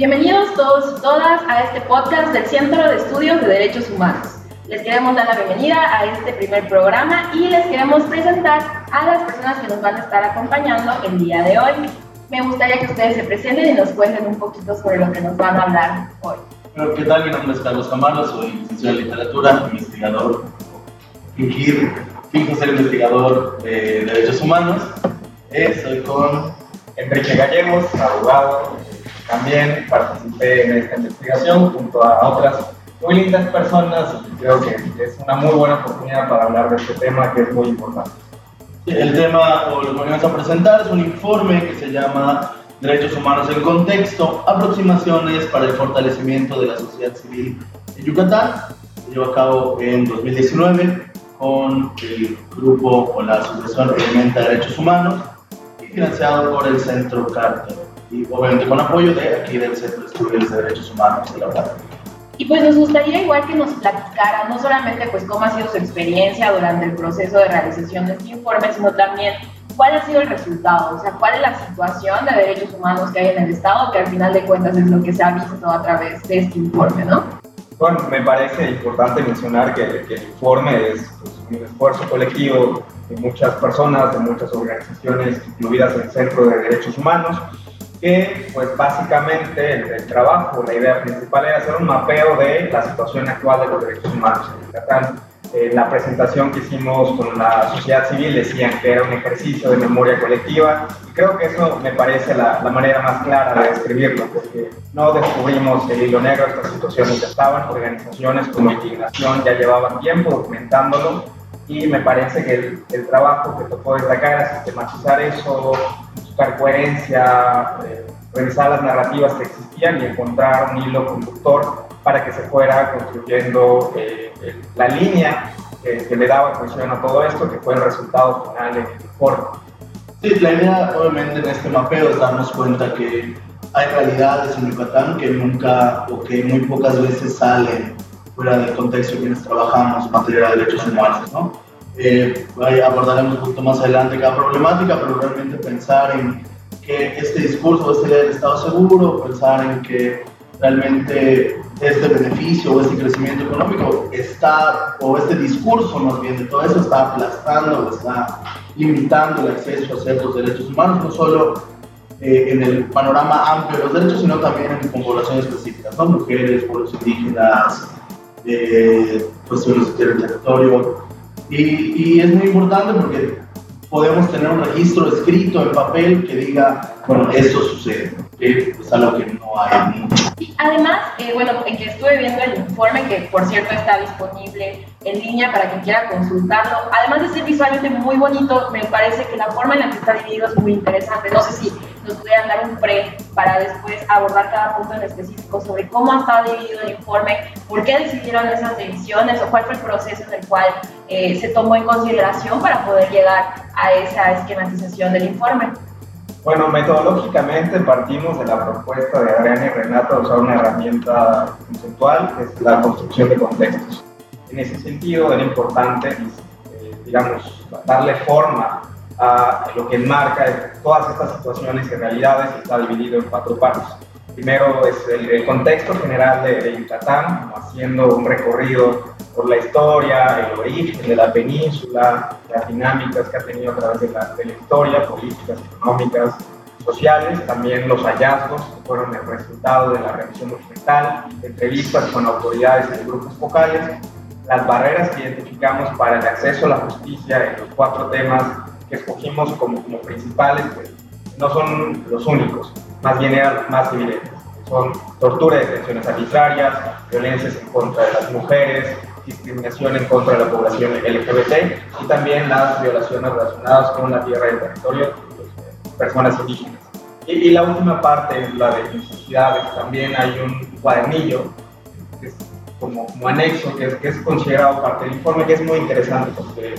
Bienvenidos todos y todas a este podcast del Centro de Estudios de Derechos Humanos. Les queremos dar la bienvenida a este primer programa y les queremos presentar a las personas que nos van a estar acompañando el día de hoy. Me gustaría que ustedes se presenten y nos cuenten un poquito sobre lo que nos van a hablar hoy. ¿Qué tal? Mi nombre es Carlos Camargo, soy licenciado en literatura, investigador, finjo ser investigador de derechos humanos. Estoy con Enrique Gallegos, abogado. También participé en esta investigación junto a otras muy lindas personas y creo que es una muy buena oportunidad para hablar de este tema que es muy importante. El tema, o lo que vamos a presentar, es un informe que se llama Derechos Humanos en Contexto, aproximaciones para el fortalecimiento de la sociedad civil en Yucatán. Se llevó a cabo en 2019 con el grupo o la Asociación Elementa de Derechos Humanos y financiado por el Centro Carter y obviamente con apoyo de aquí del Centro de Estudios de Derechos Humanos de la UNAM. Y pues nos gustaría igual que nos platicara no solamente pues cómo ha sido su experiencia durante el proceso de realización de este informe, sino también cuál ha sido el resultado, o sea, cuál es la situación de derechos humanos que hay en el Estado, que al final de cuentas es lo que se ha visto a través de este informe, ¿no? Bueno, me parece importante mencionar que el informe es un esfuerzo colectivo de muchas personas, de muchas organizaciones incluidas en el Centro de Derechos Humanos, que pues básicamente el trabajo, la idea principal era hacer un mapeo de la situación actual de los derechos humanos en Yucatán. La presentación que hicimos con la sociedad civil decían que era un ejercicio de memoria colectiva y creo que eso me parece la manera más clara de describirlo, porque no descubrimos el hilo negro, estas situaciones ya estaban, organizaciones como Indignación ya llevaban tiempo documentándolo y me parece que el trabajo que tocó destacar era sistematizar eso, buscar coherencia, revisar las narrativas que existían y encontrar un hilo conductor para que se fuera construyendo la línea que le daba cohesión a todo esto, que fue el resultado final en el informe. Sí, la idea obviamente en este mapeo es darnos cuenta que hay realidades en Yucatán que nunca o que muy pocas veces salen fuera del contexto en quienes trabajamos en materia de derechos humanos, ¿no? Abordaremos un poquito más adelante cada problemática, pero realmente pensar en que este discurso, esta idea del Estado seguro, pensar en que realmente este beneficio o este crecimiento económico está, o este discurso más bien de todo eso, está aplastando, está limitando el acceso a ciertos derechos humanos, no solo en el panorama amplio de los derechos, sino también con poblaciones específicas, ¿no? Mujeres, pueblos indígenas, cuestiones de territorio. Y es muy importante porque podemos tener un registro escrito en papel que diga, bueno, esto sucede, que es algo que no hay mucho. Y además, en que estuve viendo el informe, que por cierto está disponible en línea para quien quiera consultarlo, además de ser visualmente muy bonito, me parece que la forma en la que está dividido es muy interesante. No sé si nos pudieran dar un pre para después abordar cada punto en específico sobre cómo ha estado dividido el informe, por qué decidieron esas divisiones o cuál fue el proceso en el cual se tomó en consideración para poder llegar a esa esquematización del informe. Bueno, metodológicamente partimos de la propuesta de Adriana y Renata de usar una herramienta conceptual, que es la construcción de contextos. En ese sentido, era importante, darle forma a lo que enmarca todas estas situaciones y realidades, y está dividido en 4 partes. Primero es el contexto general de Yucatán, haciendo un recorrido por la historia, el origen de la península, las dinámicas que ha tenido a través de la historia, políticas, económicas, sociales, también los hallazgos que fueron el resultado de la revisión documental, entrevistas con autoridades y grupos focales, las barreras que identificamos para el acceso a la justicia en los 4 temas que escogimos como principales, pues no son los únicos, más bien eran los más evidentes. Son tortura y detenciones arbitrarias, violencias en contra de las mujeres, discriminación en contra de la población LGBT y también las violaciones relacionadas con la tierra y el territorio de personas indígenas. Y la última parte es la de necesidades. También hay un cuadernillo que es como anexo, que es considerado parte del informe, que es muy interesante porque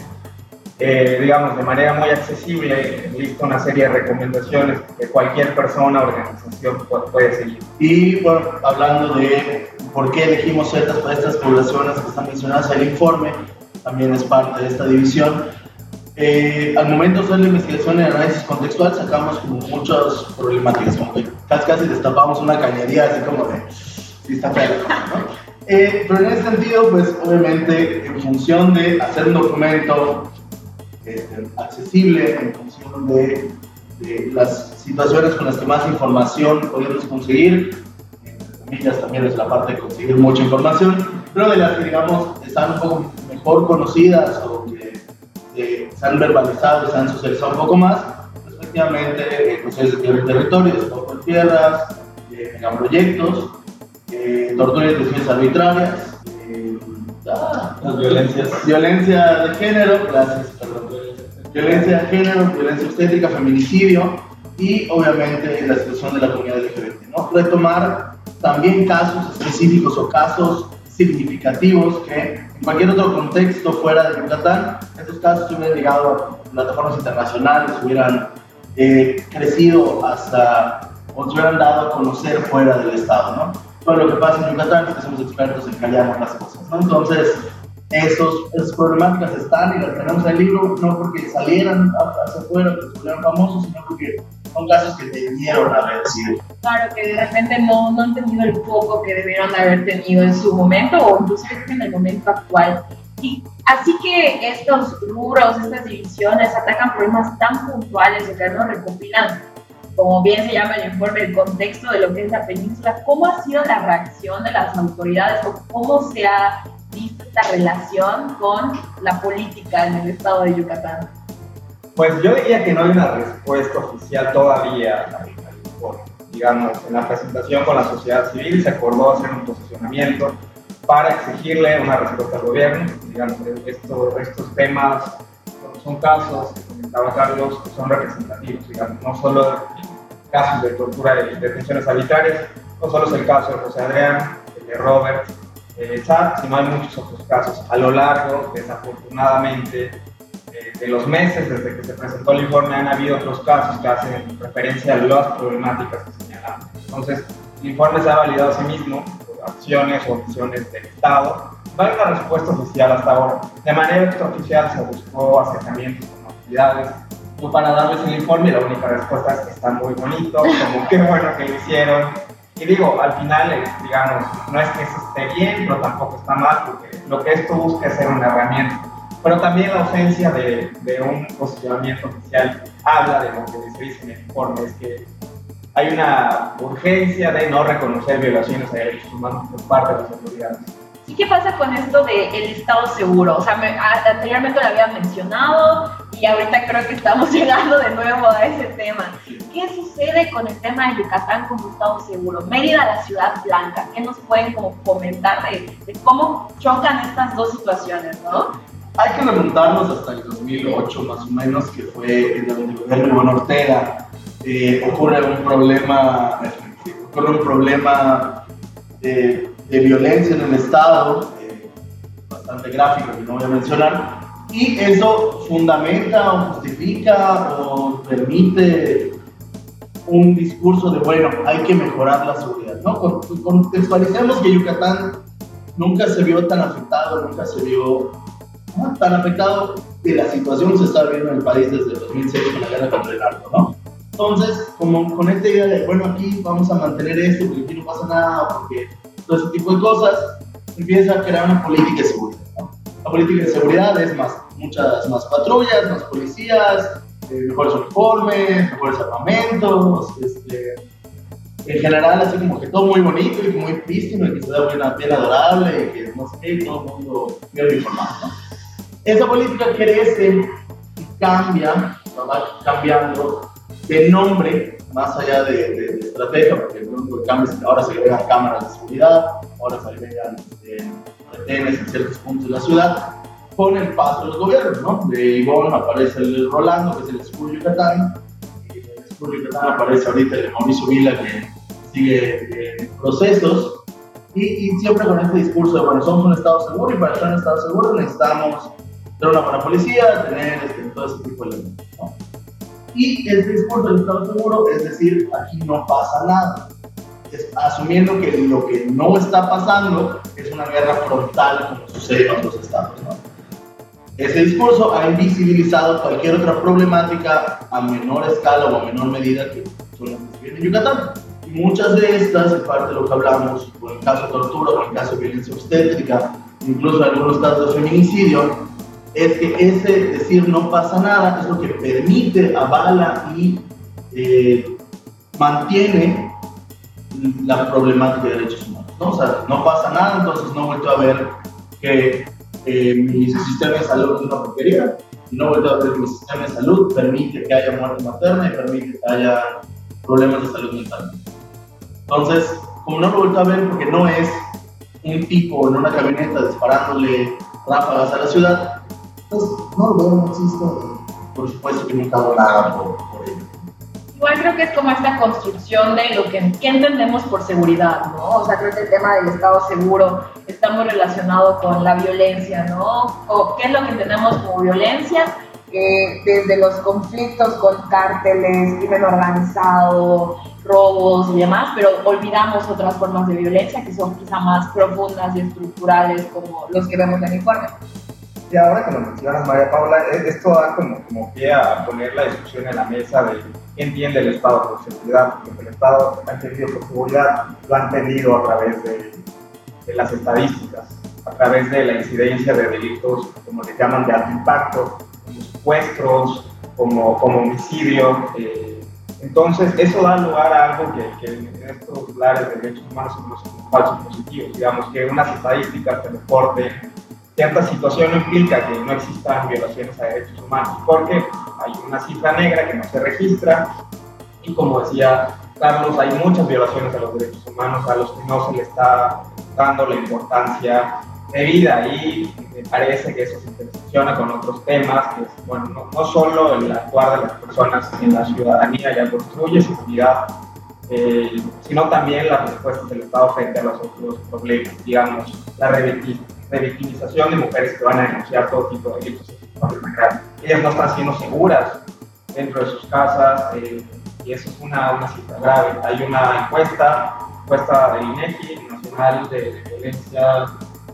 de manera muy accesible, lista una serie de recomendaciones que cualquier persona o organización puede seguir. Y bueno, hablando de por qué elegimos estas poblaciones que están mencionadas en el informe, también es parte de esta división. Al momento de hacer la investigación y análisis contextual sacamos como muchas problemáticas, como que casi destapamos una cañería así como de, sí está feo, ¿no? Pero en ese sentido, pues obviamente en función de hacer un documento accesible, en función de las situaciones con las que más información podemos conseguir, entre comillas también es la parte de conseguir mucha información, pero de las que digamos están un poco mejor conocidas o que se han verbalizado, se han socializado un poco más, respectivamente, procesos de territorio, de tierras, megaproyectos, tortura y detenciones arbitrarias, violencia de género, violencia de género, violencia obstétrica, feminicidio y obviamente la situación de la comunidad LGBT, ¿no? Retomar también casos específicos o casos significativos que en cualquier otro contexto fuera de Yucatán, estos casos se hubieran llegado a plataformas internacionales, hubieran crecido hasta o se hubieran dado a conocer fuera del estado, ¿no? Todo lo que pasa en Yucatán es que somos expertos en callar las cosas, ¿no? Entonces, esas problemáticas están y las tenemos en el libro, no porque salieran hacia afuera, que se volvieran famosos, sino porque son casos que debieron haber sido. Claro, que de repente no han tenido el foco que debieron haber tenido en su momento o inclusive en el momento actual. Y así que estos rubros, estas divisiones atacan problemas tan puntuales de que no recopilan, como bien se llama el informe, el contexto de lo que es la península. ¿Cómo ha sido la reacción de las autoridades o cómo se ha visto esta relación con la política en el estado de Yucatán? Pues yo diría que no hay una respuesta oficial todavía al informe. Digamos, en la presentación con la sociedad civil se acordó hacer un posicionamiento para exigirle una respuesta al gobierno. Digamos, estos temas son casos que comentaba Carlos, que son representativos, digamos, no solo casos de tortura y detenciones arbitrarias, no solo es el caso de José Adrián, el de Robert, Chad, sino hay muchos otros casos. A lo largo, desafortunadamente, de los meses desde que se presentó el informe, han habido otros casos que hacen referencia a las problemáticas que señalamos. Entonces, el informe se ha validado a sí mismo por acciones o omisiones del Estado. No hay una respuesta oficial hasta ahora. De manera extraoficial se buscó acercamientos con autoridades para darles el informe y la única respuesta es que está muy bonito, como qué bueno que lo hicieron. Y digo, al final, digamos, no es que eso esté bien, pero tampoco está mal, porque lo que esto busca es ser una herramienta. Pero también la ausencia de un posicionamiento oficial habla de lo que se dice en el informe, es que hay una urgencia de no reconocer violaciones a derechos humanos por parte de las autoridades. ¿Y qué pasa con esto del estado seguro? O sea, anteriormente lo habían mencionado y ahorita creo que estamos llegando de nuevo a ese tema. ¿Qué sucede con el tema de Yucatán como estado seguro? Mérida, la ciudad blanca. ¿Qué nos pueden como comentar de cómo chocan estas dos situaciones, no? Hay que remontarnos hasta el 2008 más o menos, que fue en donde el gobierno de Iván Ortega ocurre un problema de violencia en el estado, bastante gráfico que no voy a mencionar, y eso fundamenta o justifica o permite un discurso de, bueno, hay que mejorar la seguridad, ¿no? Contextualicemos que Yucatán nunca se vio tan afectado, tan afectado de la situación que se está viviendo en el país desde el 2006 con la guerra contra el narco, ¿no? Entonces, como con esta idea de, bueno, aquí vamos a mantener esto porque aquí no pasa nada, porque todo ese tipo de cosas, empieza a crear una política de seguridad, ¿no? La política de seguridad es muchas más patrullas, más policías, mejores uniformes, mejores armamentos, en general así como que todo muy bonito y muy prístino y que se da bien adorable y que no sé qué, todo el mundo bien informado, ¿no? Esa política crece y cambia, va cambiando de nombre, más allá de estrategia, porque el único que cambia es que ahora se agregan cámaras de seguridad, ahora se agregan retenes en ciertos puntos de la ciudad, con el paso de los gobiernos, ¿no? De Ivón aparece el Rolando, que es el escudo Yucatán, y en el escudo Yucatán aparece ahorita el Mauricio Vila, que sigue en procesos, y siempre con este discurso de, bueno, somos un estado seguro y para estar en un estado seguro necesitamos tener una buena policía, tener todo ese tipo de elementos, ¿no? Y el discurso del estado seguro es decir, aquí no pasa nada, asumiendo que lo que no está pasando es una guerra frontal como sucede en otros estados, ¿no? ese discurso ha invisibilizado cualquier otra problemática a menor escala o a menor medida que son las que se viven en Yucatán. Y muchas de estas, en parte de lo que hablamos, o en el caso de tortura, o en el caso de violencia obstétrica, incluso en algunos casos de feminicidio, es que ese decir no pasa nada es lo que permite, avala y mantiene la problemática de derechos humanos, ¿no? O sea, no pasa nada, entonces no he vuelto a ver que mi sistema de salud es una porquería, y no he vuelto a ver que mi sistema de salud permite que haya muerte materna y permite que haya problemas de salud mental. Entonces, como no lo he vuelto a ver porque no es un tipo en una camioneta disparándole ráfagas a la ciudad, pues no lo veo, no existe. Por supuesto que nunca hago nada por ello. Igual creo que es como esta construcción de lo que entendemos por seguridad, ¿no? O sea, creo que el tema del Estado seguro está muy relacionado con la violencia, ¿no? O ¿qué es lo que entendemos como violencia? Desde los conflictos con cárteles, crimen organizado, robos y demás, pero olvidamos otras formas de violencia que son quizá más profundas y estructurales, como los que vemos en el informe. Y ahora que lo mencionas, María Paula, esto da como pie a poner la discusión en la mesa de qué entiende el Estado por seguridad, porque el Estado ha entendido por seguridad, lo ha entendido a través de las estadísticas, a través de la incidencia de delitos, como le llaman, de alto impacto, como secuestros, como homicidio. Entonces, eso da lugar a algo que en estos pilares de derechos humanos son los falsos positivos. Digamos que unas estadísticas que reporten cierta situación no implica que no existan violaciones a derechos humanos, porque hay una cifra negra que no se registra y, como decía Carlos, hay muchas violaciones a los derechos humanos a los que no se le está dando la importancia debida, y me parece que eso se intersecciona con otros temas, que es, bueno, no solo el actuar de las personas en la ciudadanía ya construye seguridad, sino también las respuestas del Estado frente a los otros problemas, digamos, la revictimización de mujeres que van a denunciar todo tipo de delitos sexuales. Ellas no están siendo seguras dentro de sus casas, y eso es una cifra grave. Hay una encuesta del INEGI, Nacional de Violencia,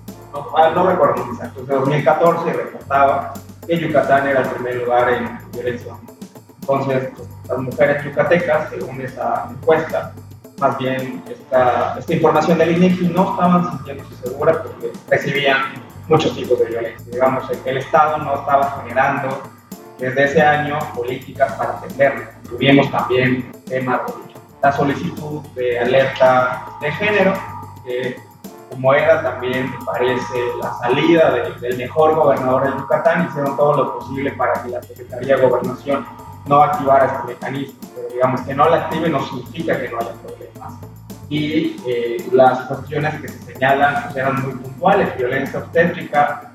no recuerdo exacto, de 2014, reportaba que Yucatán era el primer lugar en violencia. Entonces, las mujeres yucatecas, según esa encuesta, más bien esta información del INEGI, no estaban sintiéndose seguras porque recibían muchos tipos de violencia. Digamos, el Estado no estaba generando desde ese año políticas para atenderlo. Tuvimos también temas de la solicitud de alerta de género, que como era también, me parece, la salida del mejor gobernador de Yucatán, hicieron todo lo posible para que la Secretaría de Gobernación no activara este mecanismo, pero digamos que no la active no significa que no haya problemas. Y las cuestiones que se señalan pues, eran muy puntuales: violencia obstétrica,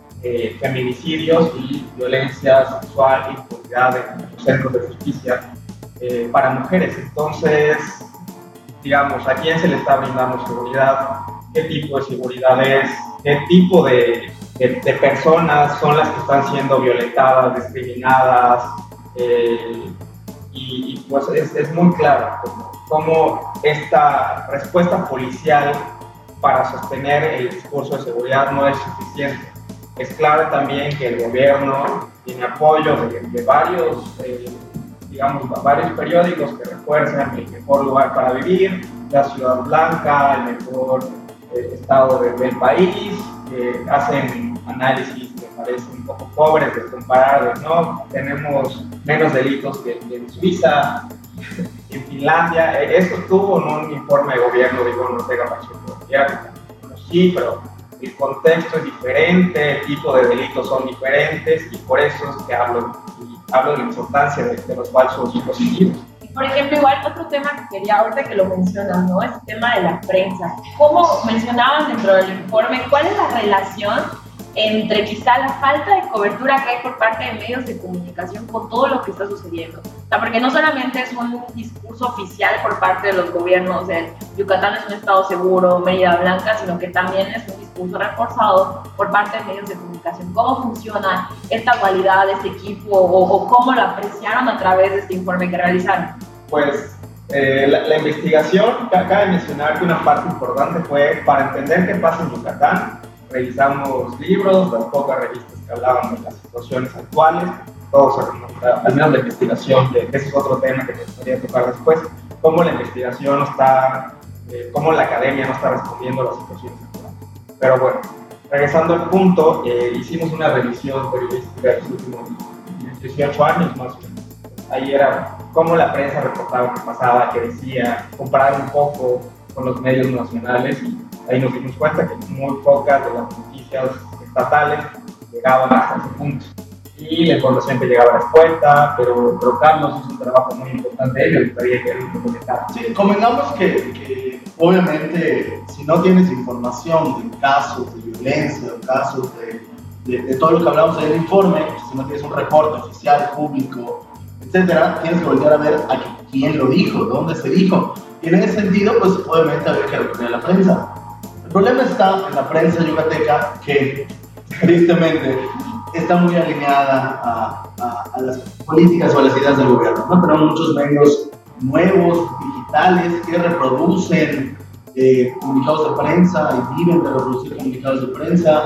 feminicidios y violencia sexual y impunidad en los centros de justicia para mujeres. Entonces, digamos, ¿a quién se le está brindando seguridad? ¿Qué tipo de seguridad es? ¿Qué tipo de personas son las que están siendo violentadas, discriminadas? Y pues es muy claro cómo esta respuesta policial para sostener el discurso de seguridad no es suficiente. Es claro también que el gobierno tiene apoyo de varios, varios periódicos que refuerzan el mejor lugar para vivir, la ciudad blanca, el mejor estado del país, que hacen análisis que parecen un poco pobres de comparar, ¿no? Tenemos menos delitos que en Suiza, en Finlandia. Esto estuvo en un informe de gobierno de Ivonne Ortega Pacheco. Sí, pero el contexto es diferente, el tipo de delitos son diferentes, y por eso es que hablo de la importancia de los falsos positivos. Por ejemplo, igual otro tema que quería, ahorita que lo mencionas, ¿no? Es el tema de la prensa. Como mencionaban dentro del informe, ¿cuál es la relación entre quizá la falta de cobertura que hay por parte de medios de comunicación con todo lo que está sucediendo? O sea, porque no solamente es un discurso oficial por parte de los gobiernos, Yucatán es un estado seguro, Mérida Blanca, sino que también es un discurso reforzado por parte de medios de comunicación. ¿Cómo funciona esta cualidad de este equipo o cómo lo apreciaron a través de este informe que realizaron? Pues la investigación, cabe mencionar que una parte importante fue para entender qué pasa en Yucatán. Revisamos libros, las pocas revistas que hablaban de las situaciones actuales, todo se remonta, al menos la investigación, que ese es otro tema que me gustaría tocar después, cómo la investigación está, cómo la academia no está respondiendo a las situaciones actuales. Pero bueno, regresando al punto, hicimos una revisión periodística de los últimos 18 años más o menos. Ahí era cómo la prensa reportaba qué pasaba, qué decía, comparar un poco con los medios nacionales, y ahí nos dimos cuenta que muy pocas de las noticias estatales llegaban hasta ese punto. Y la información que llegaba era expuesta, pero Carlos hizo un trabajo muy importante, me gustaría que él lo comentara. Sí, convengamos que obviamente si no tienes información de casos de violencia, de casos de todo lo que hablamos en el informe, si no tienes un reporte oficial, público, etcétera, tienes que volver a ver a quién lo dijo, dónde se dijo. Y en ese sentido, pues obviamente había que recurrir a la prensa. El problema está en la prensa yucateca, que tristemente está muy alineada a las políticas o a las ideas del gobierno, ¿no? Tenemos muchos medios nuevos, digitales, que reproducen comunicados de prensa y viven de reproducir comunicados de prensa.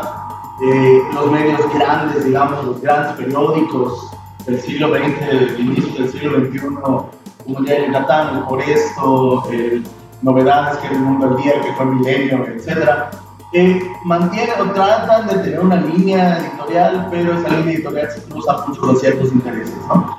Los medios grandes, digamos, los grandes periódicos del siglo XX, del inicio del siglo XXI, como el Diario Yucatán, el Por Esto, Novedades, que es El Mundo al Día, que fue Milenio, etc., mantienen o tratan de tener una línea editorial, pero esa línea editorial se cruza mucho con ciertos intereses, ¿no?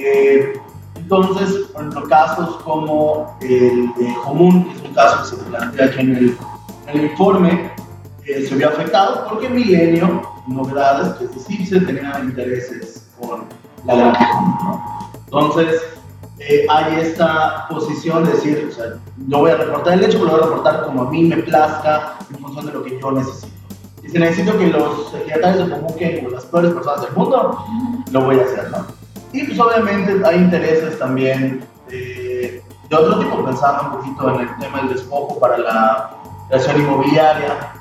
Entonces, en los casos como el de Común, que es un caso que se plantea aquí en el informe, se vio afectado porque Milenio, Novedades, que es decir, se tenían intereses con la gran común, ¿no? Entonces, hay esta posición de decir, o sea, yo voy a reportar el hecho, pero lo voy a reportar como a mí me plazca, en función de lo que yo necesito. Y si necesito que los secretarios se convoquen como las peores personas del mundo, lo voy a hacer, ¿no? Y pues obviamente hay intereses también de otro tipo, pensando un poquito en el tema del despojo para la creación inmobiliaria.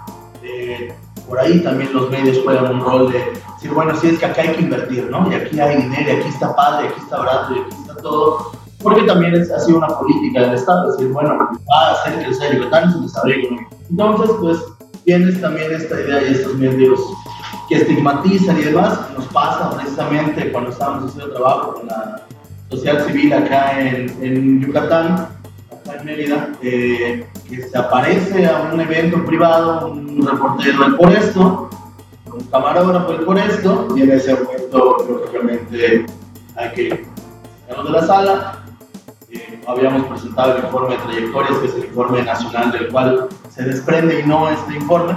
Por ahí también los medios juegan un rol de decir, bueno, sí, es que acá hay que invertir, ¿no? Y aquí hay dinero, y aquí está padre, y aquí está barato, y aquí está todo. Porque también ha sido una política del Estado, decir, bueno, va a hacer crecer Yucatán sin desarrollo económico. Entonces, pues, tienes también esta idea y estos medios que estigmatizan y demás. Nos pasa precisamente cuando estábamos haciendo trabajo con la sociedad civil acá en Yucatán, acá en Mérida, que se aparece a un evento privado, un reportero del Por Esto, un camarógrafo del Por Esto, y en ese momento, lógicamente, hay que sacarnos de la sala. Habíamos presentado el informe de trayectorias, que es el informe nacional del cual se desprende y no este informe.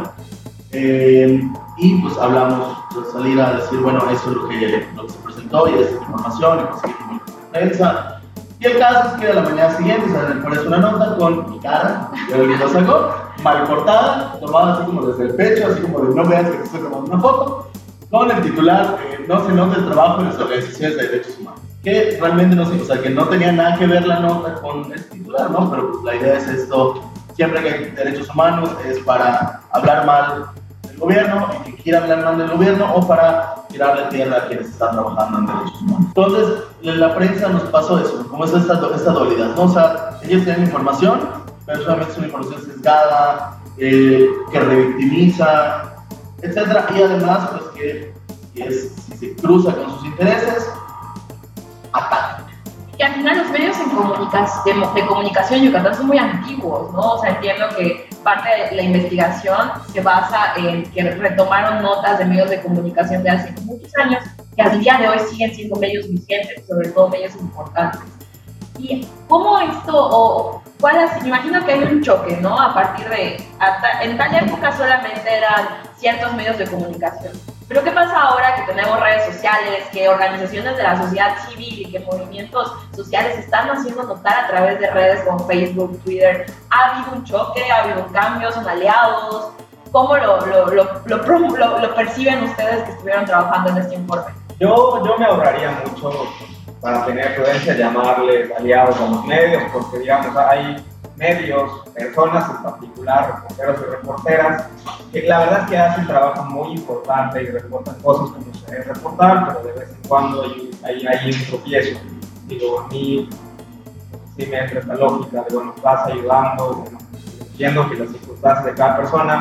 Y pues hablamos de salir a decir, bueno, eso es lo que se presentó y esta es la información, y conseguimos la prensa. Y el caso es que a la mañana siguiente sale por eso una nota con mi cara, yo lo sacó, mal cortada, tomada así como desde el pecho, así como de no veas que te estoy tomando una foto, con el titular, no se nota el trabajo de las organizaciones de derechos humanos. Que realmente no sé, o sea, que no tenía nada que ver la nota con el titular, ¿no? Pero pues la idea es esto, siempre que hay derechos humanos es para hablar mal del gobierno, y que quiera hablar mal del gobierno, o para tirarle tierra a quienes están trabajando en derechos humanos. Entonces, en la prensa nos pasó eso, como es esta dualidad, ¿no? O sea, ellos tienen información, pero solamente es una información sesgada, que revictimiza, etc. Y además, pues que si se cruza con sus intereses, ataca. Y al final los medios de comunicación en Yucatán son muy antiguos, ¿no? O sea, entiendo que parte de la investigación se basa en que retomaron notas de medios de comunicación de hace muchos años, que al día de hoy siguen siendo medios vigentes, sobre todo medios importantes. ¿Y cómo esto, me imagino que hay un choque, ¿no? A partir de, en tal época solamente eran ciertos medios de comunicación. Pero ¿qué pasa ahora que tenemos redes sociales, que organizaciones de la sociedad civil y que movimientos sociales están haciendo notar a través de redes como Facebook, Twitter? ¿Ha habido un choque? ¿Ha habido un cambio? ¿Son aliados? ¿Cómo lo perciben ustedes que estuvieron trabajando en este informe? Yo me ahorraría mucho, para tener prudencia, llamarles aliados a los medios, porque digamos, hay medios, personas en particular, reporteros y reporteras, que la verdad es que hacen un trabajo muy importante y reportan cosas como se debe reportar, pero de vez en cuando hay un tropiezo. Digo, a mí sí me entra esta lógica de, bueno, estás ayudando, bueno, viendo que las circunstancias de cada persona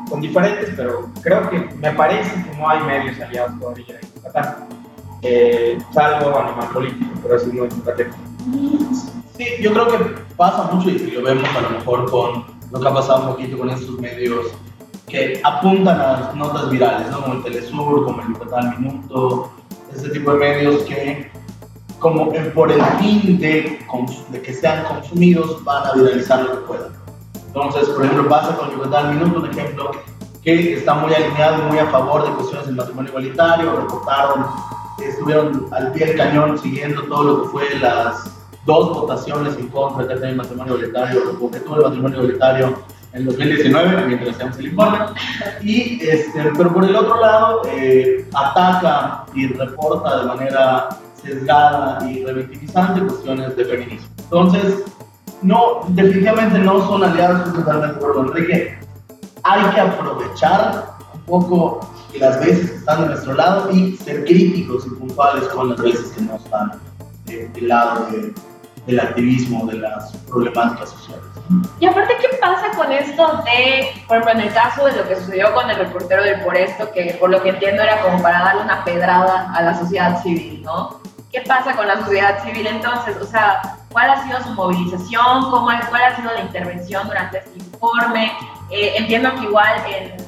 son diferentes, pero creo que me parece que no hay medios aliados todavía en Yucatán, salvo Animal Político, pero eso no es Yucatán. Sí, yo creo que pasa mucho y lo vemos a lo mejor con lo que ha pasado un poquito con estos medios que apuntan a las notas virales, ¿no? Como el Telesur, como el Yucatán Minuto, ese tipo de medios que como por el fin de que sean consumidos van a viralizar lo que puedan. Entonces, por ejemplo, pasa con Yucatán Minuto, un ejemplo que está muy alineado y muy a favor de cuestiones del matrimonio igualitario, reportaron, estuvieron al pie del cañón siguiendo todo lo que fue las 2 votaciones en contra del matrimonio igualitario, o que tuvo el matrimonio igualitario en 2019, mientras hacemos el informe, y, pero por el otro lado ataca y reporta de manera sesgada y revictimizante cuestiones de feminismo. Entonces, no, definitivamente no son aliados, estoy totalmente de acuerdo, Enrique. Hay que aprovechar un poco las veces que están de nuestro lado y ser críticos y puntuales con las veces que no están del lado del activismo, de las problemáticas sociales. Y aparte, ¿qué pasa con esto de, por ejemplo, en el caso de lo que sucedió con el reportero del Por Esto, que por lo que entiendo era como para darle una pedrada a la sociedad civil, ¿no? ¿Qué pasa con la sociedad civil entonces? O sea, ¿cuál ha sido su movilización? ¿Cuál ha sido la intervención durante este informe? Entiendo que igual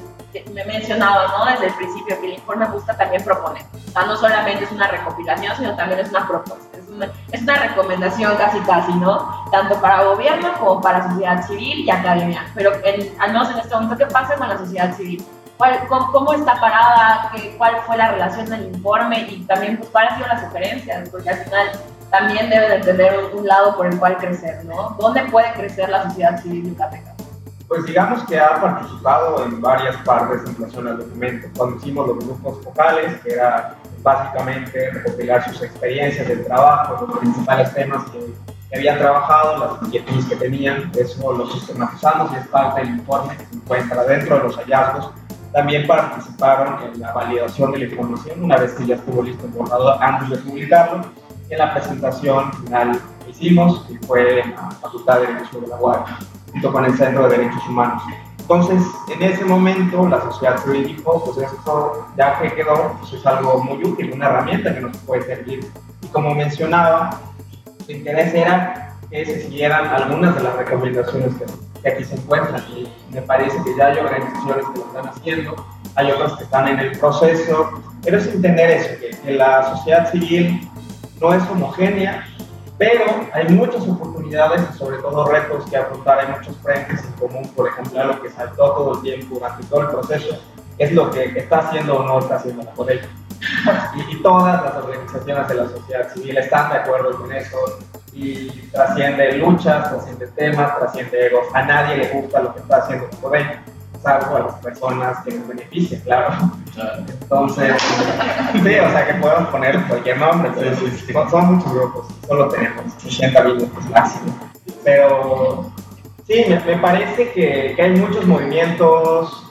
me mencionaba, ¿no? Desde el principio que el informe busca también proponer. O sea, no solamente es una recopilación, sino también es una propuesta. Es una recomendación casi, ¿no? Tanto para gobierno como para sociedad civil y academia. Pero al menos en este momento, ¿qué pasa con la sociedad civil? ¿Cómo está parada? ¿Cuál fue la relación del informe? Y también, pues, ¿cuáles han sido las sugerencias? Porque al final también debe de tener un lado por el cual crecer, ¿no? ¿Dónde puede crecer la sociedad civil yucateca? Pues digamos que ha participado en varias partes en relación al documento. Cuando hicimos los grupos focales, que era básicamente recopilar sus experiencias del trabajo, los principales temas que habían trabajado, las inquietudes que tenían, eso lo sistematizamos y es parte del informe que se encuentra dentro de los hallazgos. También participaron en la validación de la información una vez que ya estuvo listo el borrador antes de publicarlo. En la presentación final que hicimos, y fue en la Facultad de Derecho de la UAR, junto con el Centro de Derechos Humanos. Entonces, en ese momento, la sociedad civil dijo, pues esto ya que quedó, pues es algo muy útil, una herramienta que nos puede servir. Y como mencionaba, su interés era que se siguieran algunas de las recomendaciones que aquí se encuentran. Y me parece que ya hay organizaciones que lo están haciendo, hay otras que están en el proceso, pero es entender eso, que la sociedad civil no es homogénea, pero hay muchas oportunidades y sobre todo retos que afrontar. Hay muchos frentes en común. Por ejemplo, lo que saltó todo el tiempo durante todo el proceso es lo que está haciendo o no está haciendo la Codeco. Y todas las organizaciones de la sociedad civil están de acuerdo con eso, y trasciende luchas, trasciende temas, trasciende egos. A nadie le gusta lo que está haciendo la Codeco, salvo a las personas que nos benefician, claro. Entonces, sí, o sea que podemos poner cualquier nombre, pero son muchos grupos, solo tenemos 80 minutos máximo. Pero sí, me parece que hay muchos movimientos,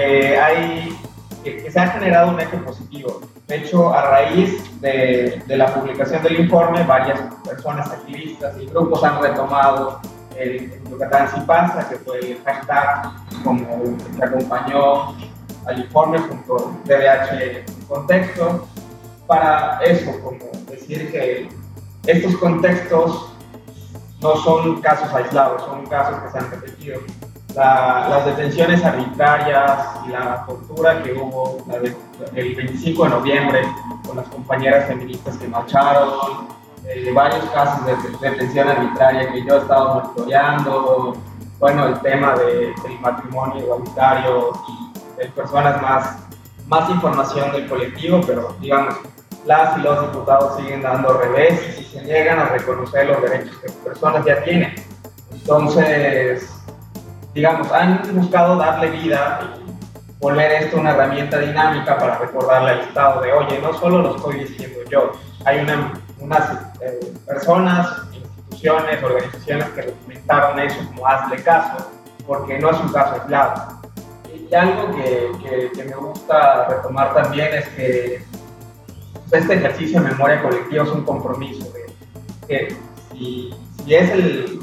que se ha generado un eje positivo. De hecho, a raíz de la publicación del informe, varias personas activistas y grupos han retomado el Yucatán sí pasa, que fue el hashtag como que acompañó al informe junto al DDH contexto, para eso, como decir que estos contextos no son casos aislados, son casos que se han repetido. Las detenciones arbitrarias y la tortura que hubo el 25 de noviembre con las compañeras feministas que marcharon, varios casos de detención arbitraria que yo he estado monitoreando, bueno, el tema del matrimonio igualitario y de personas más información del colectivo, pero digamos, las y los diputados siguen dando revés y se niegan a reconocer los derechos que las personas ya tienen. Entonces, digamos, han buscado darle vida y volver esto una herramienta dinámica para recordarle al Estado de, oye, no solo lo estoy diciendo yo, hay unas personas, instituciones, organizaciones que documentaron eso como hazle caso, porque no es un caso aislado. Y algo que me gusta retomar también es que este ejercicio de memoria colectiva es un compromiso de que si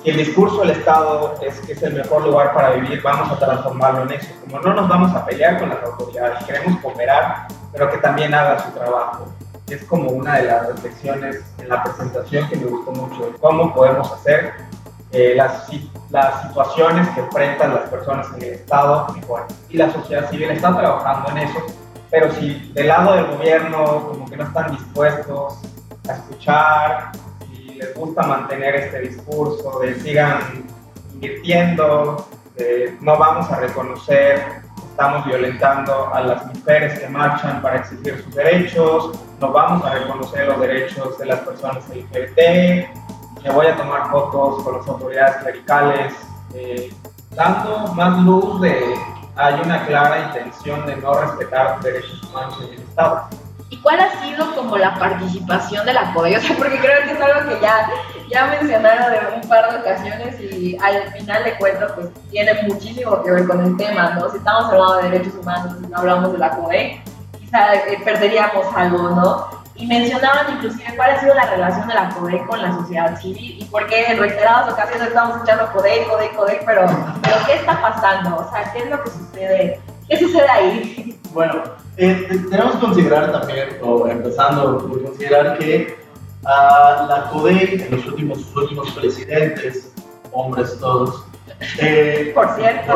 si el discurso del Estado es que es el mejor lugar para vivir, vamos a transformarlo en eso. Como no nos vamos a pelear con las autoridades, queremos cooperar, pero que también haga su trabajo. Es como una de las reflexiones en la presentación que me gustó mucho, de cómo podemos hacer las situaciones que enfrentan las personas en el Estado mejor. Y la sociedad civil está trabajando en eso, pero si del lado del gobierno como que no están dispuestos a escuchar, si les gusta mantener este discurso de sigan invirtiendo, no vamos a reconocer, estamos violentando a las mujeres que marchan para exigir sus derechos, no vamos a reconocer los derechos de las personas LGBT, me voy a tomar fotos con las autoridades clericales, dando más luz de hay una clara intención de no respetar los derechos humanos en el Estado. ¿Y cuál ha sido como la participación de la CODEI? O sea, porque creo que es algo que ya mencionaron de un par de ocasiones y al final de cuentas pues tiene muchísimo que ver con el tema, ¿no? Si estamos hablando de derechos humanos y no hablamos de la CODEI, quizá perderíamos algo, ¿no? Y mencionaban inclusive cuál ha sido la relación de la CODEI con la sociedad civil y por qué en reiteradas ocasiones estamos escuchando CODEI, pero ¿qué está pasando? O sea, ¿qué es lo que sucede? ¿Qué sucede ahí? Bueno, tenemos que considerar también, o empezando por considerar que la CODEI, en los últimos presidentes, hombres todos, por cierto,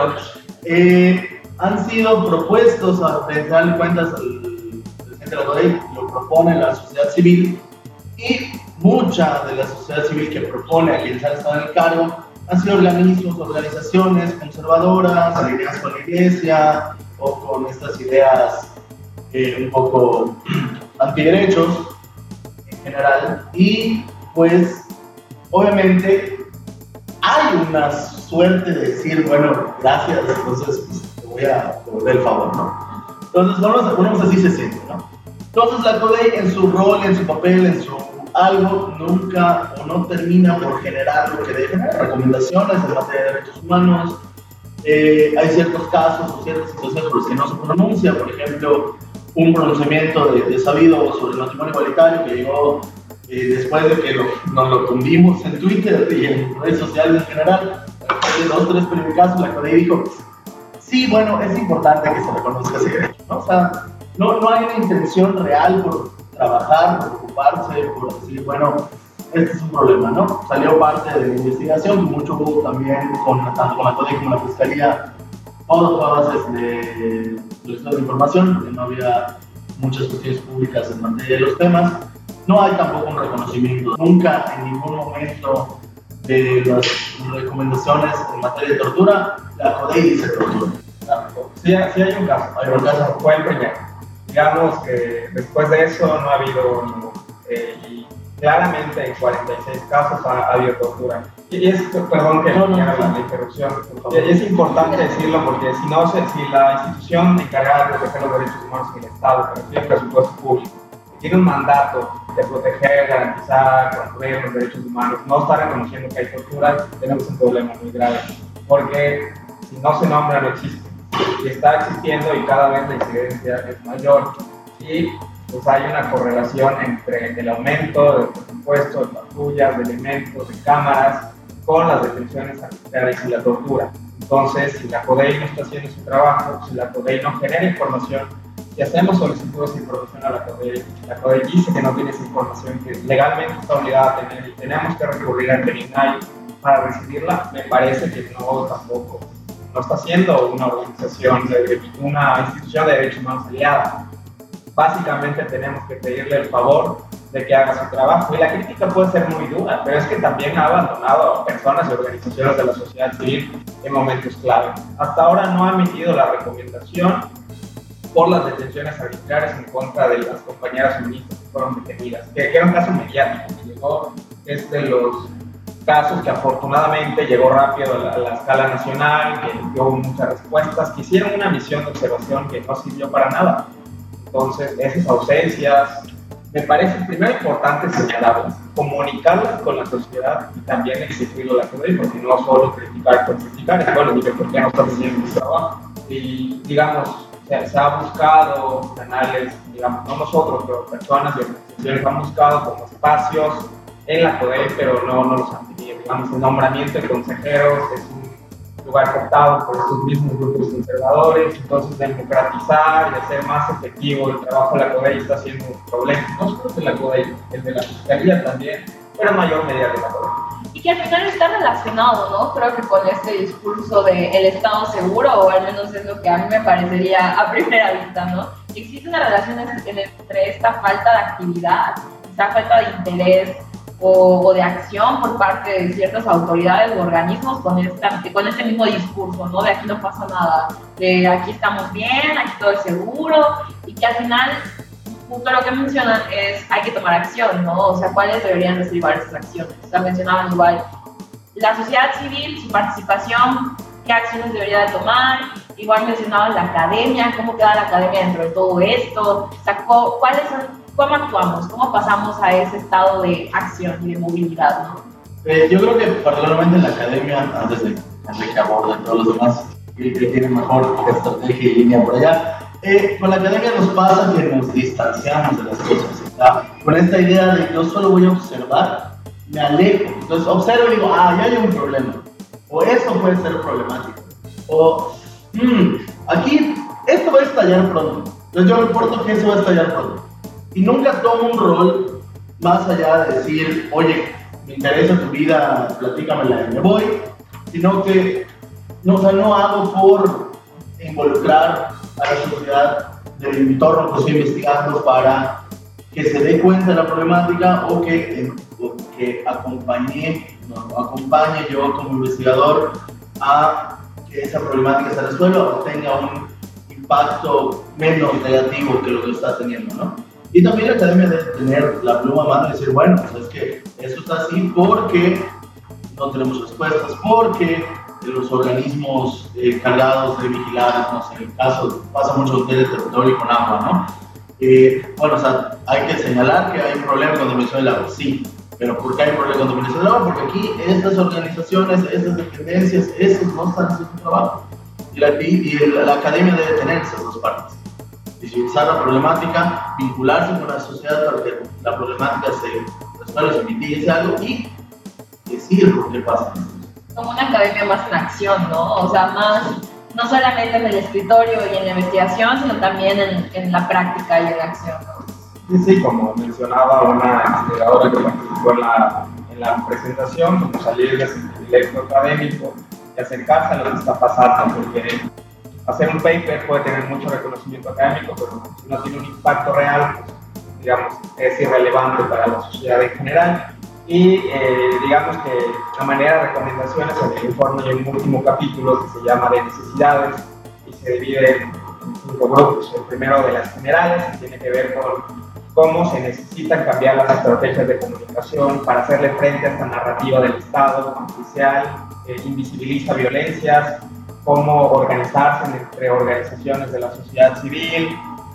han sido propuestos, a final de cuentas, el presidente de la CODEI lo propone la sociedad civil y mucha de la sociedad civil que propone a quienes han estado en el cargo han sido organismos, organizaciones conservadoras, alineadas con la iglesia o con estas ideas un poco antiderechos en general. Y pues obviamente hay una suerte de decir, bueno, gracias, entonces pues, te voy a devolver el favor, ¿no? Entonces, vamos así se siente, ¿no? Entonces la CODEI en su rol, en su papel, en su algo, nunca o no termina por generar lo que debe generar, recomendaciones en materia de derechos humanos. Hay ciertos casos o ciertas situaciones por las que no se pronuncia, por ejemplo, un pronunciamiento de Sabido sobre el matrimonio igualitario que llegó después de que nos lo tundimos en Twitter y en redes sociales en general. De 2 o 3 primeros casos, la CODEI dijo, sí, bueno, es importante que se reconozca ese derecho, ¿no? O sea, no hay una intención real por trabajar, por ocuparse, por decir, bueno, este es un problema, ¿no? Salió parte de la investigación, con mucho gusto también, tanto con la CODEI como la Fiscalía, todas bases de información, porque no había muchas cuestiones públicas en materia de los temas. No hay tampoco un reconocimiento, nunca en ningún momento de las recomendaciones en materia de tortura, la CODEI dice tortura. Sí hay un caso, fue el primero. Digamos que después de eso no ha habido ningún. Y claramente en 46 casos ha habido tortura. Y es, perdón que la interrupción, es importante decirlo porque si la institución encargada de proteger los derechos humanos en el Estado, pero tiene presupuesto público, tiene un mandato de proteger, garantizar, construir los derechos humanos, no está reconociendo que hay tortura, tenemos un problema muy grave, porque si no se nombra no existe. Y está existiendo y cada vez la incidencia es mayor y pues hay una correlación entre el aumento del presupuesto, de patrullas, de elementos, de cámaras con las detenciones arbitrarias y la tortura. Entonces, si la CODEI no está haciendo su trabajo, si la CODEI no genera información, si hacemos solicitudes de información a la CODEI dice que no tiene esa información que legalmente está obligada a tener y tenemos que recurrir al INAI para recibirla, me parece que tampoco no está siendo una institución de derechos humanos aliada. Básicamente tenemos que pedirle el favor de que haga su trabajo. Y la crítica puede ser muy dura, pero es que también ha abandonado a personas y organizaciones de la sociedad civil en momentos clave. Hasta ahora no ha emitido la recomendación por las detenciones arbitrarias en contra de las compañeras feministas que fueron detenidas, que era un caso mediático, que llegó desde los casos que afortunadamente llegó rápido a la escala nacional, que dio muchas respuestas, que hicieron una misión de observación que no sirvió para nada. Entonces, esas ausencias, me parece primero importante señalarlas, comunicarlas con la sociedad y también exigirlo a la CODEI, porque no solo criticar por criticar, es bueno, dije, ¿por qué no estás haciendo tu trabajo? Y digamos, se ha buscado canales, digamos, no nosotros, pero personas y organizaciones han buscado como espacios en la CODEI, pero no los han tenido. digamos, el nombramiento de consejeros es un lugar cooptado por estos mismos grupos conservadores. Entonces, democratizar y hacer más efectivo el trabajo de la CODEI está siendo un problema, no solo de la CODEI, el de la Fiscalía también, pero en mayor medida de la CODEI. Y que al final está relacionado, ¿no? Creo que con este discurso de el Estado seguro, o al menos es lo que a mí me parecería a primera vista, ¿no? Existe una relación entre esta falta de actividad, esta falta de interés o de acción por parte de ciertas autoridades o organismos con este mismo discurso, ¿no? De aquí no pasa nada, de aquí estamos bien, aquí todo es seguro, y que al final justo lo que mencionan es hay que tomar acción, ¿no? O sea, ¿cuáles deberían de ser esas acciones? O sea, mencionaban igual la sociedad civil, su participación, qué acciones debería de tomar, igual mencionaban la academia, cómo queda la academia dentro de todo esto, o sea, cómo actuamos, cómo pasamos a ese estado de acción y de movilidad, ¿no? Yo creo que particularmente en la academia, antes de Enrique aborde todos los demás, que tiene mejor estrategia y línea por allá, con la academia nos pasa que nos distanciamos de las cosas, ¿está? Con esta idea de yo solo voy a observar, me alejo, entonces observo y digo, ya hay un problema, o eso puede ser problemático, o aquí esto va a estallar pronto, entonces yo reporto que eso va a estallar pronto, y nunca tomo un rol más allá de decir, oye, me interesa tu vida, platícamela y me voy, sino que no hago por involucrar a la sociedad del entorno que estoy investigando para que se dé cuenta de la problemática o que acompañe yo como investigador a que esa problemática se resuelva o tenga un impacto menos negativo que lo que está teniendo, ¿no? Y también la academia debe tener la pluma a mano y decir, bueno, pues es que eso está así porque no tenemos respuestas, porque los organismos cargados de vigilar, no sé, en el caso pasa mucho del territorio con agua, ¿no? Bueno, o sea, hay que señalar que hay un problema con dominación del agua, sí, pero ¿por qué hay un problema con dominación del agua? Porque aquí estas organizaciones, estas dependencias, esos no están haciendo su trabajo. Y la academia debe tener esas dos partes. Visibilizar la problemática, vincularse con la sociedad para que la problemática se resuelva, se mitigue algo y decir por qué pasa. Como una academia más en acción, ¿no? O sea, más, no solamente en el escritorio y en la investigación, sino también en la práctica y en la acción, ¿no? Sí, como mencionaba una investigadora que participó en la presentación, como salir del directo académico y acercarse a lo que está pasando, porque hacer un paper puede tener mucho reconocimiento académico, pero si no tiene un impacto real, pues, digamos, es irrelevante para la sociedad en general. Y digamos que a manera de recomendaciones, en el informe hay un último capítulo que se llama de necesidades y se divide en 5 grupos. El primero de las generales, que tiene que ver con cómo se necesitan cambiar las estrategias de comunicación para hacerle frente a esta narrativa del Estado oficial, invisibiliza violencias, cómo organizarse entre organizaciones de la sociedad civil,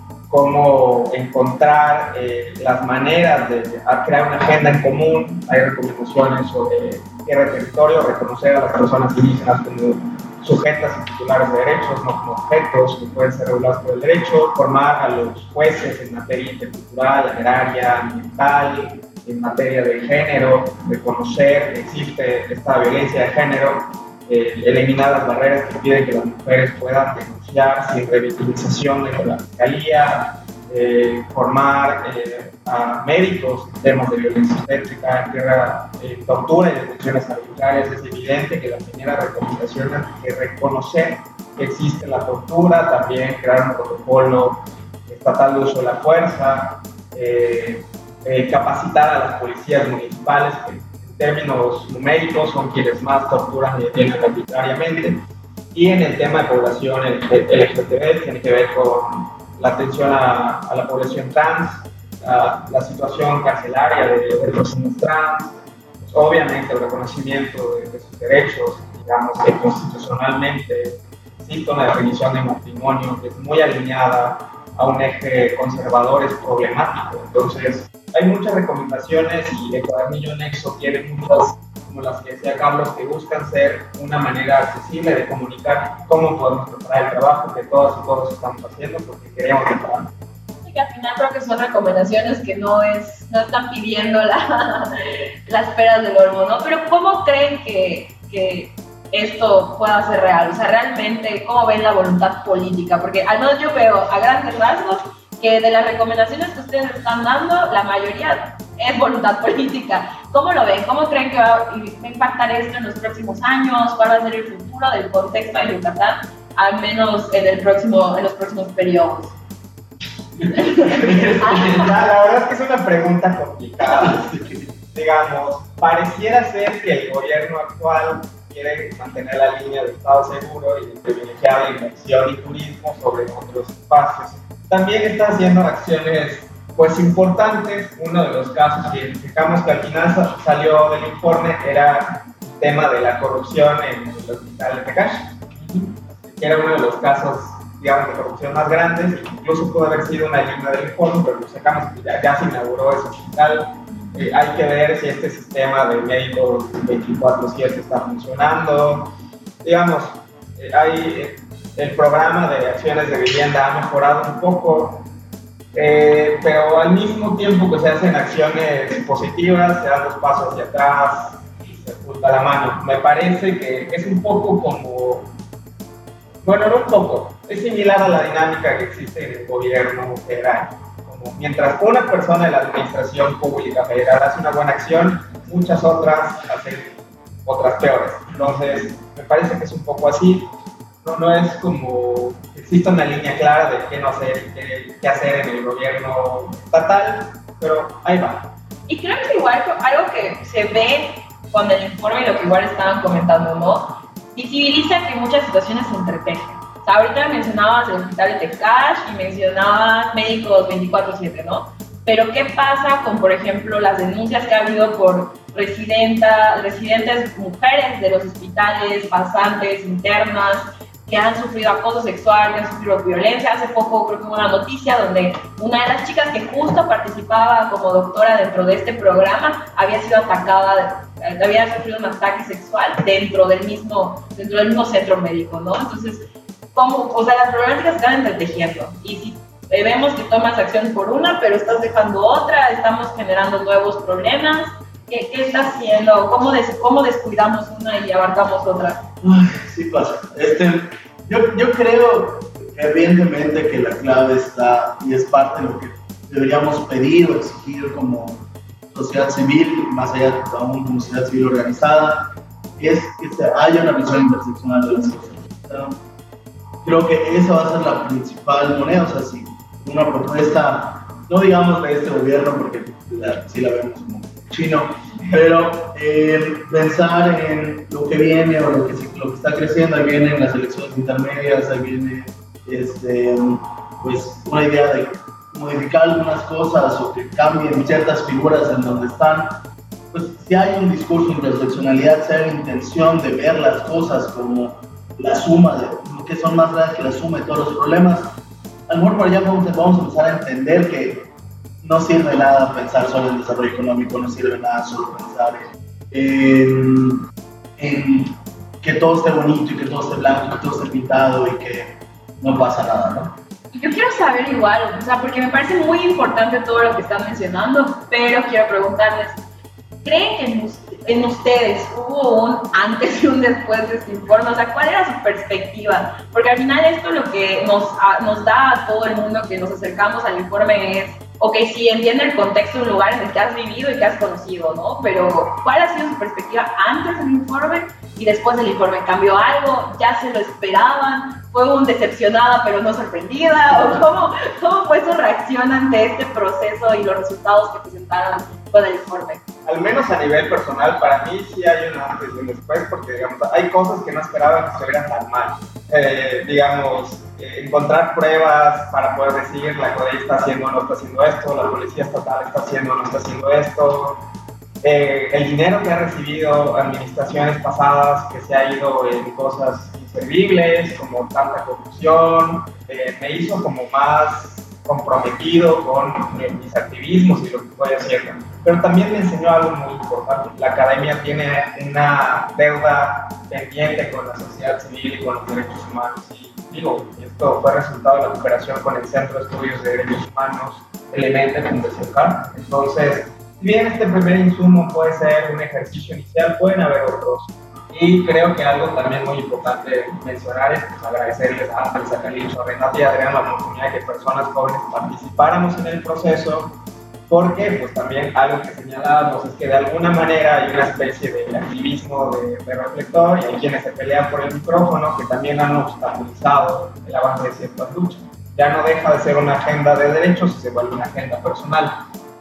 cómo encontrar las maneras de crear una agenda en común. Hay recomendaciones sobre tierra y territorio, reconocer a las personas indígenas como sujetas y titulares de derechos, no como objetos que pueden ser regulados por el derecho, formar a los jueces en materia intercultural, agraria, ambiental, en materia de género, reconocer que existe esta violencia de género, eliminar las barreras que impiden que las mujeres puedan denunciar sin revictimización de la fiscalía, formar a médicos en temas de violencia obstétrica, tortura y detenciones arbitrarias. Es evidente que la primera recomendación es reconocer que existe la tortura, también crear un protocolo estatal de uso de la fuerza, capacitar a las policías municipales que en términos numéricos son quienes más torturan y detienen arbitrariamente. Y en el tema de población LGTB tiene que ver con la atención a la población trans, la situación carcelaria de personas trans, pues obviamente el reconocimiento de sus derechos, digamos que constitucionalmente existe una definición de matrimonio que es muy alineada a un eje conservador, es problemático. Entonces hay muchas recomendaciones y el cuadernillo Nexo tiene muchas, como las que decía Carlos, que buscan ser una manera accesible de comunicar cómo podemos preparar el trabajo que todas y todos estamos haciendo porque queremos preparar. que al final creo que son recomendaciones que no están pidiendo las peras del olmo, ¿no? Pero ¿cómo creen que esto pueda ser real? O sea, realmente, ¿cómo ven la voluntad política? Porque al menos yo veo a grandes rasgos que de las recomendaciones que ustedes están dando, la mayoría es voluntad política. ¿Cómo lo ven? ¿Cómo creen que va a impactar esto en los próximos años? ¿Cuál va a ser el futuro del contexto de Yucatán? Al menos en los próximos periodos. La verdad es que es una pregunta complicada. Digamos, pareciera ser que el gobierno actual quiere mantener la línea de Estado seguro y de privilegiar la inversión y turismo sobre otros espacios. También está haciendo acciones pues importantes. Uno de los casos que identificamos que al final salió del informe era el tema de la corrupción en el hospital de Tecash, que era uno de los casos, digamos, de corrupción más grandes. Incluso pudo haber sido una línea del informe, pero lo sacamos y ya se inauguró ese hospital. Hay que ver si este sistema de médicos 24/7 está funcionando. Digamos, el programa de acciones de vivienda ha mejorado un poco, pero al mismo tiempo que se hacen acciones positivas, se dan los pasos hacia atrás y se oculta la mano. Me parece que es un poco como, bueno, no un poco, es similar a la dinámica que existe en el gobierno federal. Como mientras una persona de la administración pública federal hace una buena acción, muchas otras hacen otras peores. Entonces, me parece que es un poco así. No es como existe una línea clara de qué no hacer y qué hacer en el gobierno estatal, pero ahí va. Y creo que igual algo que se ve con el informe y lo que igual estaban comentando, ¿no? Visibiliza que muchas situaciones se entretejen. O sea, ahorita mencionabas el hospital de Tecash y mencionabas médicos 24/7, ¿no? Pero ¿qué pasa con, por ejemplo, las denuncias que ha habido por residentes mujeres de los hospitales, pasantes, internas, que han sufrido acoso sexual, que han sufrido violencia? Hace poco creo que hubo una noticia donde una de las chicas que justo participaba como doctora dentro de este programa había sido atacada, había sufrido un ataque sexual dentro del mismo centro médico, ¿no? Entonces, o sea, las problemáticas se están entretejiendo, y si vemos que tomas acción por una, pero estás dejando otra, estamos generando nuevos problemas. ¿Qué está haciendo? ¿Cómo descuidamos una y abarcamos otra? Sí pasa. Yo creo evidentemente que la clave está, y es parte de lo que deberíamos pedir o exigir como sociedad civil, más allá de aún como sociedad civil organizada, es que haya una visión interseccional de las cosas. Creo que esa va a ser la principal moneda. O sea, si una propuesta, no digamos de este gobierno, porque sí la vemos como chino, pero pensar en lo que viene o lo que está creciendo. Ahí vienen las elecciones intermedias, ahí viene pues una idea de modificar algunas cosas o que cambien ciertas figuras en donde están. Pues si hay un discurso de interseccionalidad, si hay una intención de ver las cosas como la suma de lo que son más grandes que la suma de todos los problemas, a lo mejor por allá vamos a empezar a entender que no sirve nada pensar solo en desarrollo económico, no sirve nada solo pensar en que todo esté bonito y que todo esté blanco, que todo esté pintado y que no pasa nada, ¿no? Yo quiero saber igual, o sea, porque me parece muy importante todo lo que están mencionando, pero quiero preguntarles, ¿creen que en ustedes hubo un antes y un después de este informe? O sea, ¿cuál era su perspectiva? Porque al final esto lo que nos da a todo el mundo que nos acercamos al informe es, ok, sí, entiende el contexto de un lugar en el que has vivido y que has conocido, ¿no? Pero ¿cuál ha sido su perspectiva antes del informe y después del informe? ¿Cambió algo? ¿Ya se lo esperaban? ¿Fue un decepcionada pero no sorprendida? ¿O cómo fue su reacción ante este proceso y los resultados que presentaron con el informe? Al menos a nivel personal, para mí sí hay un antes y un después, porque digamos, hay cosas que no esperaba que estuvieran tan mal. Digamos, encontrar pruebas para poder decir la CODEI está haciendo o no está haciendo esto, la policía estatal está haciendo o no está haciendo esto, el dinero que ha recibido administraciones pasadas que se ha ido en cosas inservibles, como tanta corrupción, me hizo como más comprometido con mis activismos y lo que estoy haciendo. Pero también me enseñó algo muy importante. La academia tiene una deuda pendiente con la sociedad civil y con los derechos humanos. contigo. Y esto fue resultado de la cooperación con el Centro de Estudios de Derechos Humanos, Elemente, Fundación CAR. Entonces, si bien este primer insumo puede ser un ejercicio inicial, pueden haber otros. Y creo que algo también muy importante mencionar es pues, agradecerles a Calixto, a Renata y a Adrián la oportunidad de que personas jóvenes participáramos en el proceso, porque pues también algo que señalábamos es que de alguna manera hay una especie de activismo de reflector y hay quienes se pelean por el micrófono que también han obstaculizado el avance de ciertas luchas. Ya no deja de ser una agenda de derechos y se vuelve una agenda personal.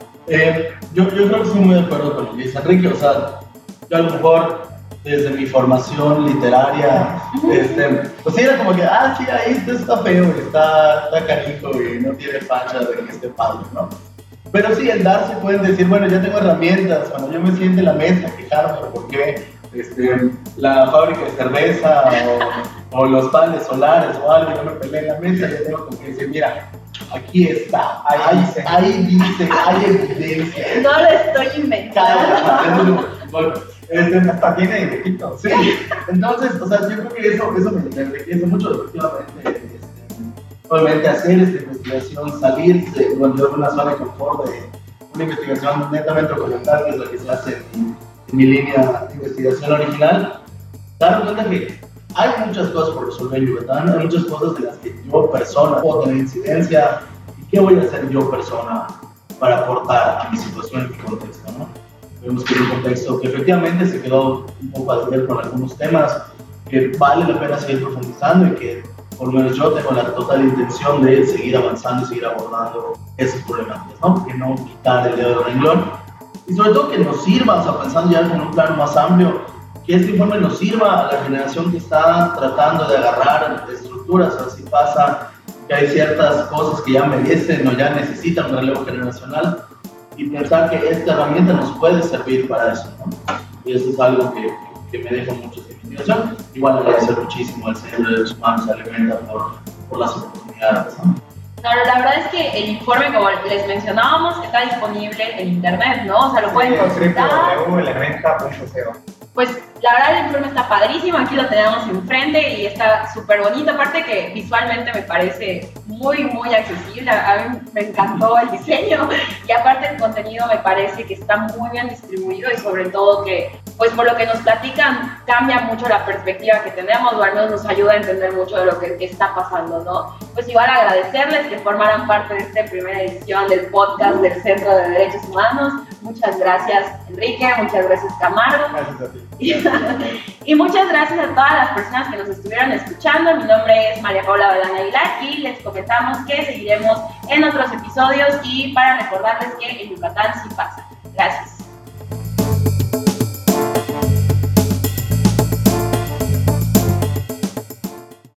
Yo creo que estoy muy de acuerdo con lo que dice Enrique, o sea, yo a lo mejor desde mi formación literaria, pues era como que, sí, ahí está feo, está canijo y no tiene facha de que esté padre, ¿no? Pero sí, en darse pueden decir, bueno, ya tengo herramientas, cuando yo me siente en la mesa, quejarme por qué la fábrica de cerveza o los paneles solares o algo, yo me peleé en la mesa, ya tengo como que decir, mira, aquí está, ahí dice, hay evidencia. No lo estoy inventando. Bueno, hasta tiene dibujito. Sí, entonces, o sea, yo creo que eso me enriquece mucho, efectivamente, obviamente hacer esta investigación, salirse de una zona de confort de una investigación netamente documental, que es lo que se hace en mi línea de investigación original, darme cuenta que hay muchas cosas por resolver en Yucatán, hay muchas cosas de las que yo persona puedo tener incidencia, y qué voy a hacer yo persona para aportar a mi situación, en mi contexto, ¿no? Vemos que es un contexto que efectivamente se quedó un poco a deber con algunos temas que vale la pena seguir profundizando y que por lo menos yo tengo la total intención de seguir avanzando y seguir abordando esas problemáticas, ¿no? Que no quitar el dedo del renglón y sobre todo que nos sirva, o sea, pensando ya en un plano más amplio, que este informe nos sirva a la generación que está tratando de agarrar estructuras, o sea, si pasa que hay ciertas cosas que ya merecen o ya necesitan un relevo generacional, y pensar que esta herramienta nos puede servir para eso, ¿no? Y eso es algo que me deja mucho de investigación. Igual agradecer muchísimo al Centro de Derechos Humanos, a Elementa, por las oportunidades, ¿no? No, la verdad es que el informe, como les mencionábamos, está disponible en internet, ¿no? O sea, lo pueden consultar. www.elementa.co. Pues la verdad el informe está padrísimo, aquí lo tenemos enfrente y está súper bonito, aparte que visualmente me parece muy, muy accesible, a mí me encantó el diseño y aparte el contenido me parece que está muy bien distribuido y sobre todo que, pues por lo que nos platican, cambia mucho la perspectiva que tenemos o al menos nos ayuda a entender mucho de lo que está pasando, ¿no? Pues igual agradecerles que formaran parte de esta primera edición del podcast del Centro de Derechos Humanos. Muchas gracias Enrique, muchas gracias Camargo. Gracias a ti. Y muchas gracias a todas las personas que nos estuvieron escuchando. Mi nombre es María Paula Balán Aguilar y les comentamos que seguiremos en otros episodios y para recordarles que en Yucatán sí pasa. Gracias.